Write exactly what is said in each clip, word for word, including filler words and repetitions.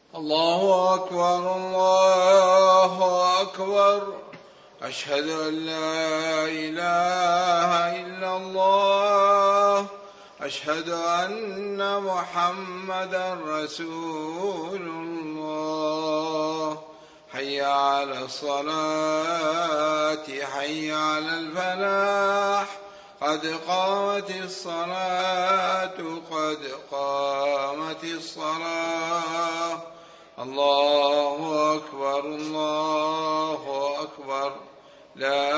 الله أكبر الله أكبر. أشهد أن لا إله إلا الله. أشهد أن محمدا رسول الله. حي على الصلاة حي على الفلاح. قد قامت الصلاة قد قامت الصلاة. الله أكبر الله أكبر. لا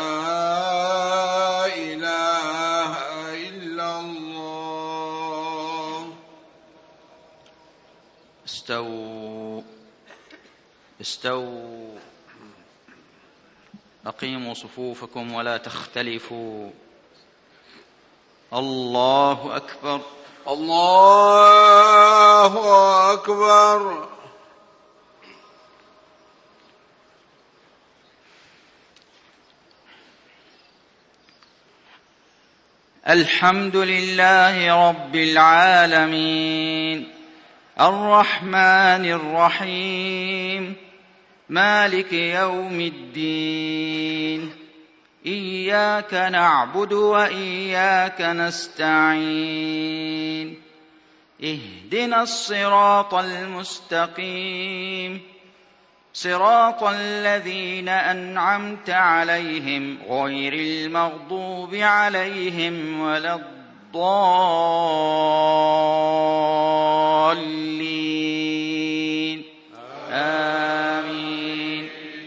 إله إلا الله. استووا استووا أقيموا صفوفكم ولا تختلفوا. الله أكبر الله أكبر. الحمد لله رب العالمين الرحمن الرحيم مالك يوم الدين. إياك نعبد وإياك نستعين. اهدنا الصراط المستقيم صراط الذين أنعمت عليهم غير المغضوب عليهم ولا الضالين. آمين.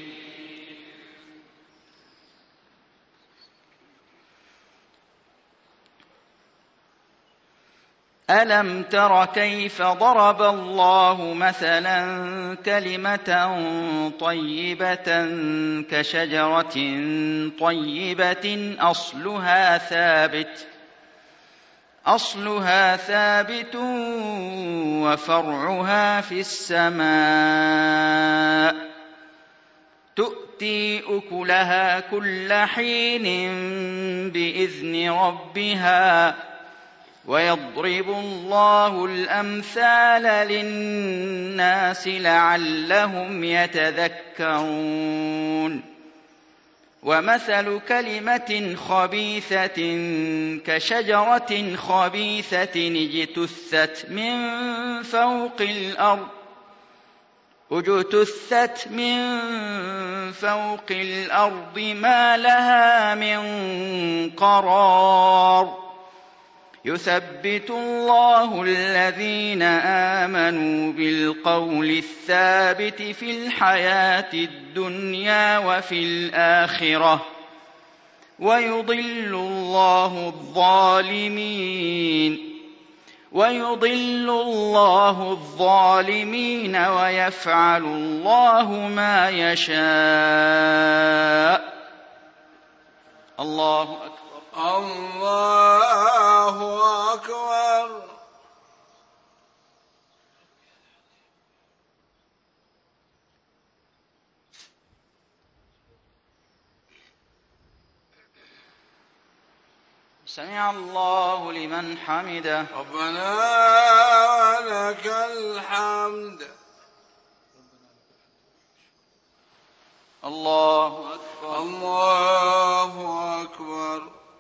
ألم تر كيف ضرب الله مثلا كلمة طيبة كشجرة طيبة أصلها ثابت أصلها ثابت وفرعها في السماء تؤتي أكلها كل حين بإذن ربها ويضرب الله الأمثال للناس لعلهم يتذكرون. ومثل كلمة خبيثة كشجرة خبيثة اجتثت من فوق الأرض اجتثت من فوق الأرض ما لها من قرار. يثبت الله الذين آمنوا بالقول الثابت في الحياة الدنيا وفي الآخرة ويضل الله الظالمين ويضل الله الظالمين ويفعل الله ما يشاء. الله أكبر الله أكبر. سمع الله لمن حمده. ربنا لك الحمد. الله أكبر الله أكبر.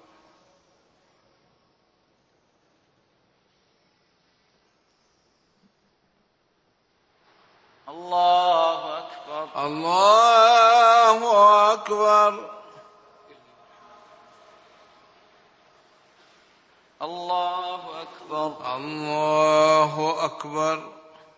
الله أكبر الله أكبر. الله أكبر الله أكبر.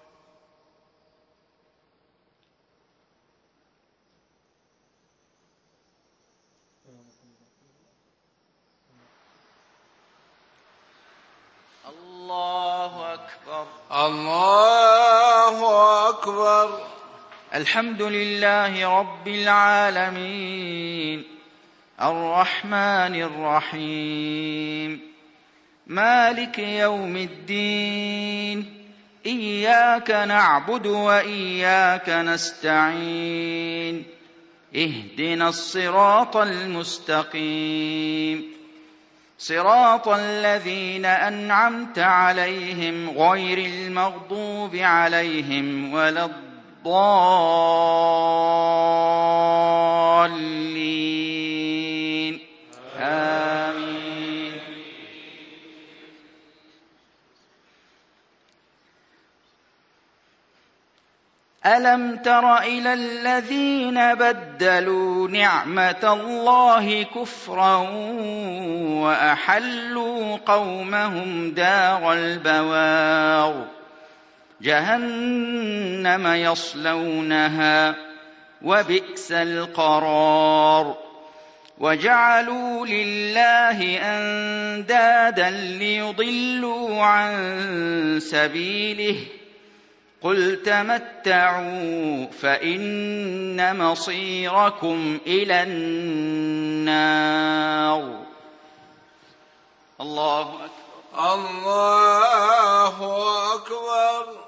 الله أكبر. الله أكبر. الحمد لله رب العالمين الرحمن الرحيم مالك يوم الدين. إياك نعبد وإياك نستعين. اهدنا الصراط المستقيم صراط الذين أنعمت عليهم غير المغضوب عليهم ولا الضالين آمين. ألم تر إلى الذين بدلوا نعمة الله كفرا وأحلوا قومهم دار البوار جهنم يصلونها وبئس القرار وجعلوا لله أندادا ليضلوا عن سبيله قل تمتعوا فإن مصيركم إلى النار. الله أكبر. الله أكبر.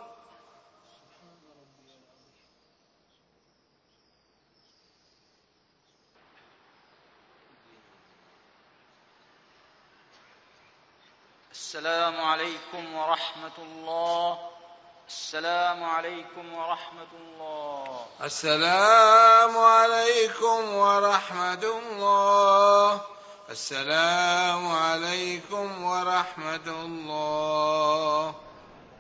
السلام عليكم ورحمة الله. السلام عليكم ورحمة الله. السلام عليكم ورحمة الله. السلام عليكم ورحمة الله.